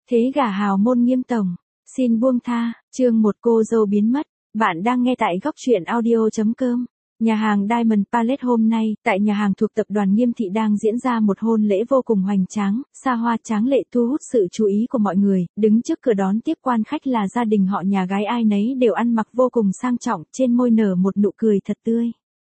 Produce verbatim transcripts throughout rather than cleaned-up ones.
Thế gả hào môn Nghiêm tổng, xin buông tha, chương một cô dâu biến mất. Bạn đang nghe tại góc truyện audio chấm com. Nhà hàng Diamond Palace hôm nay, tại nhà hàng thuộc tập đoàn Nghiêm Thị đang diễn ra một hôn lễ vô cùng hoành tráng, xa hoa tráng lệ thu hút sự chú ý của mọi người. Đứng trước cửa đón tiếp quan khách là gia đình họ nhà gái, ai nấy đều ăn mặc vô cùng sang trọng, trên môi nở một nụ cười thật tươi.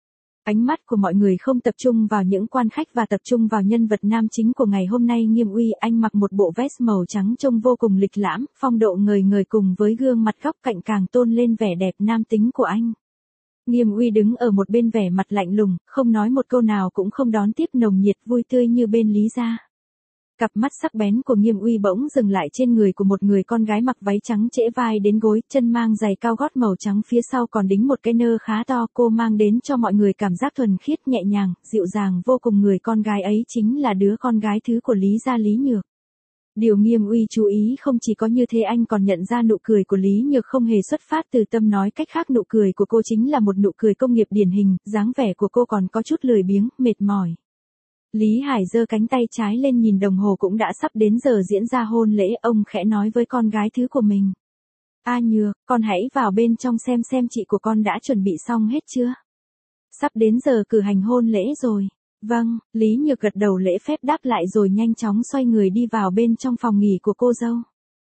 Ánh mắt của mọi người không tập trung vào những quan khách và tập trung vào nhân vật nam chính của ngày hôm nay. Nghiêm Uy, anh mặc một bộ vest màu trắng trông vô cùng lịch lãm, phong độ ngời ngời cùng với gương mặt góc cạnh càng tôn lên vẻ đẹp nam tính của anh. Nghiêm Uy đứng ở một bên vẻ mặt lạnh lùng, không nói một câu nào cũng không đón tiếp nồng nhiệt vui tươi như bên Lý gia. Cặp mắt sắc bén của Nghiêm Uy bỗng dừng lại trên người của một người con gái mặc váy trắng trễ vai đến gối, chân mang giày cao gót màu trắng, phía sau còn đính một cái nơ khá to. Cô mang đến cho mọi người cảm giác thuần khiết, nhẹ nhàng, dịu dàng vô cùng. Người con gái ấy chính là đứa con gái thứ của Lý gia, Lý Nhược. Điều Nghiêm Uy chú ý không chỉ có như thế, anh còn nhận ra nụ cười của Lý Nhược không hề xuất phát từ tâm, nói cách khác nụ cười của cô chính là một nụ cười công nghiệp điển hình, dáng vẻ của cô còn có chút lười biếng, mệt mỏi. Lý Hải giơ cánh tay trái lên nhìn đồng hồ, cũng đã sắp đến giờ diễn ra hôn lễ. Ông khẽ nói với con gái thứ của mình. A Nhược, con hãy vào bên trong xem xem chị của con đã chuẩn bị xong hết chưa? Sắp đến giờ cử hành hôn lễ rồi. Vâng, Lý Nhược gật đầu lễ phép đáp lại rồi nhanh chóng xoay người đi vào bên trong phòng nghỉ của cô dâu.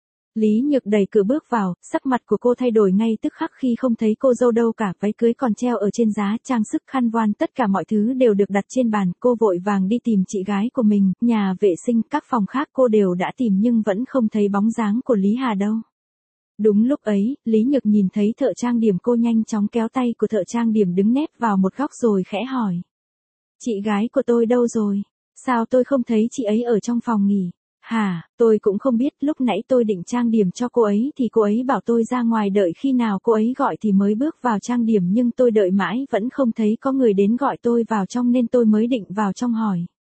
Lý Nhược đẩy cửa bước vào, sắc mặt của cô thay đổi ngay tức khắc khi không thấy cô dâu đâu cả. Váy cưới còn treo ở trên giá, trang sức, khăn voan, tất cả mọi thứ đều được đặt trên bàn. Cô vội vàng đi tìm chị gái của mình, nhà vệ sinh, các phòng khác cô đều đã tìm nhưng vẫn không thấy bóng dáng của Lý Hà đâu. Đúng lúc ấy, Lý Nhược nhìn thấy thợ trang điểm, cô nhanh chóng kéo tay của thợ trang điểm đứng nép vào một góc rồi khẽ hỏi. Chị gái của tôi đâu rồi? Sao tôi không thấy chị ấy ở trong phòng nghỉ? Hả, tôi cũng không biết, lúc nãy tôi định trang điểm cho cô ấy thì cô ấy bảo tôi ra ngoài đợi khi nào cô ấy gọi thì mới bước vào trang điểm, nhưng tôi đợi mãi vẫn không thấy có người đến gọi tôi vào trong nên tôi mới định vào trong hỏi.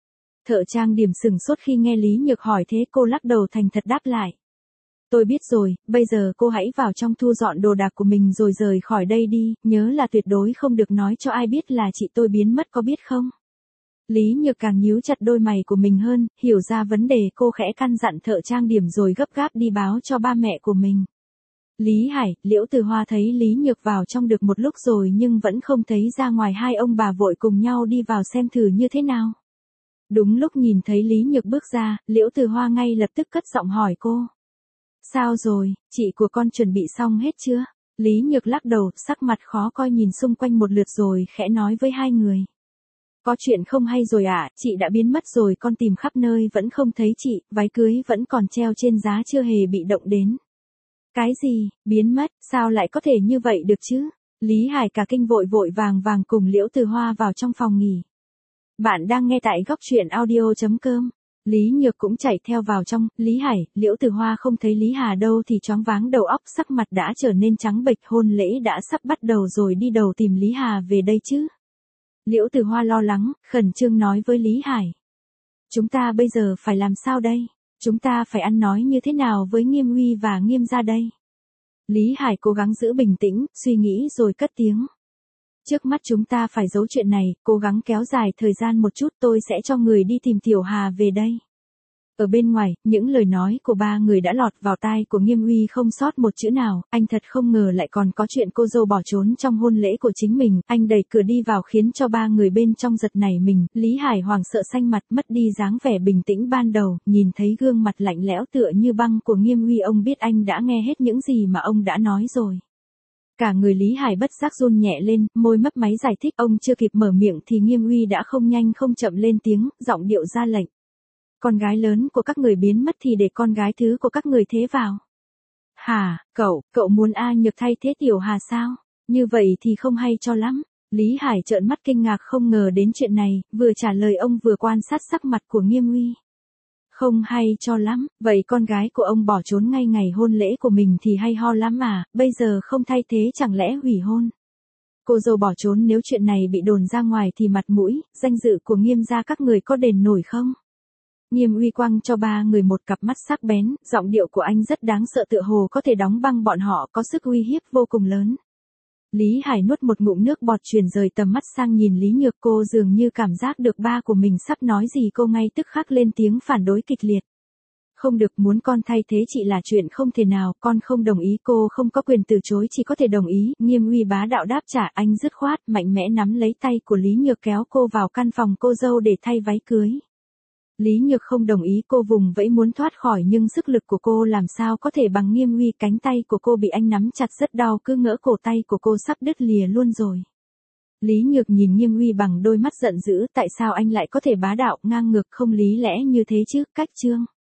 Thợ trang điểm sửng sốt khi nghe Lý Nhược hỏi thế, cô lắc đầu thành thật đáp lại. Tôi biết rồi, bây giờ cô hãy vào trong thu dọn đồ đạc của mình rồi rời khỏi đây đi, nhớ là tuyệt đối không được nói cho ai biết là chị tôi biến mất, có biết không? Lý Nhược càng nhíu chặt đôi mày của mình hơn, hiểu ra vấn đề, cô khẽ căn dặn thợ trang điểm rồi gấp gáp đi báo cho ba mẹ của mình. Lý Hải, Liễu Từ Hoa thấy Lý Nhược vào trong được một lúc rồi nhưng vẫn không thấy ra ngoài, hai ông bà vội cùng nhau đi vào xem thử như thế nào. Đúng lúc nhìn thấy Lý Nhược bước ra, Liễu Từ Hoa ngay lập tức cất giọng hỏi cô. Sao rồi, chị của con chuẩn bị xong hết chưa? Lý Nhược lắc đầu, sắc mặt khó coi nhìn xung quanh một lượt rồi khẽ nói với hai người. Có chuyện không hay rồi ạ, à, chị đã biến mất rồi, con tìm khắp nơi vẫn không thấy chị, váy cưới vẫn còn treo trên giá chưa hề bị động đến. Cái gì, biến mất, sao lại có thể như vậy được chứ? Lý Hải cả kinh vội vội vàng vàng cùng Liễu Từ Hoa vào trong phòng nghỉ. Bạn đang nghe tại góc truyện audio chấm com. Lý Nhược cũng chạy theo vào trong. Lý Hải, Liễu Từ Hoa không thấy Lý Hà đâu thì choáng váng đầu óc, sắc mặt đã trở nên trắng bệch, hôn lễ đã sắp bắt đầu rồi, đi đầu tìm Lý Hà về đây chứ? Liễu Từ Hoa lo lắng, khẩn trương nói với Lý Hải. Chúng ta bây giờ phải làm sao đây? Chúng ta phải ăn nói như thế nào với Nghiêm Huy và Nghiêm gia đây? Lý Hải cố gắng giữ bình tĩnh, suy nghĩ rồi cất tiếng. Trước mắt chúng ta phải giấu chuyện này, cố gắng kéo dài thời gian một chút, tôi sẽ cho người đi tìm Tiểu Hà về đây. Ở bên ngoài, những lời nói của ba người đã lọt vào tai của Nghiêm Uy không sót một chữ nào, anh thật không ngờ lại còn có chuyện cô dâu bỏ trốn trong hôn lễ của chính mình, anh đẩy cửa đi vào khiến cho ba người bên trong giật nảy mình. Lý Hải hoảng sợ xanh mặt, mất đi dáng vẻ bình tĩnh ban đầu, nhìn thấy gương mặt lạnh lẽo tựa như băng của Nghiêm Uy, ông biết anh đã nghe hết những gì mà ông đã nói rồi. Cả người Lý Hải bất giác run nhẹ lên, môi mấp máy giải thích, ông chưa kịp mở miệng thì Nghiêm Uy đã không nhanh không chậm lên tiếng, giọng điệu ra lệnh. Con gái lớn của các người biến mất thì để con gái thứ của các người thế vào. Hả, cậu, cậu muốn A Nhược thay thế Tiểu Hà sao? Như vậy thì không hay cho lắm. Lý Hải trợn mắt kinh ngạc không ngờ đến chuyện này, vừa trả lời ông vừa quan sát sắc mặt của Nghiêm Uy. Không hay cho lắm, vậy con gái của ông bỏ trốn ngay ngày hôn lễ của mình thì hay ho lắm à, bây giờ không thay thế chẳng lẽ hủy hôn? Cô dâu bỏ trốn, nếu chuyện này bị đồn ra ngoài thì mặt mũi, danh dự của Nghiêm gia các người có đền nổi không? Nghiêm Uy quăng cho ba người một cặp mắt sắc bén, giọng điệu của anh rất đáng sợ, tựa hồ có thể đóng băng bọn họ, có sức uy hiếp vô cùng lớn. Lý Hải nuốt một ngụm nước bọt, chuyển rời tầm mắt sang nhìn Lý Nhược, cô dường như cảm giác được ba của mình sắp nói gì, cô ngay tức khắc lên tiếng phản đối kịch liệt. Không được, muốn con thay thế chị là chuyện không thể nào, con không đồng ý. Cô không có quyền từ chối, chỉ có thể đồng ý. Nghiêm Uy bá đạo đáp trả. Anh dứt khoát, mạnh mẽ nắm lấy tay của Lý Nhược kéo cô vào căn phòng cô dâu để thay váy cưới. Lý Nhược không đồng ý, cô vùng vẫy muốn thoát khỏi nhưng sức lực của cô làm sao có thể bằng Nghiêm Uy. Cánh tay của cô bị anh nắm chặt rất đau, cứ ngỡ cổ tay của cô sắp đứt lìa luôn rồi. Lý Nhược nhìn Nghiêm Uy bằng đôi mắt giận dữ, tại sao anh lại có thể bá đạo, ngang ngược, không lý lẽ như thế chứ, cách trương.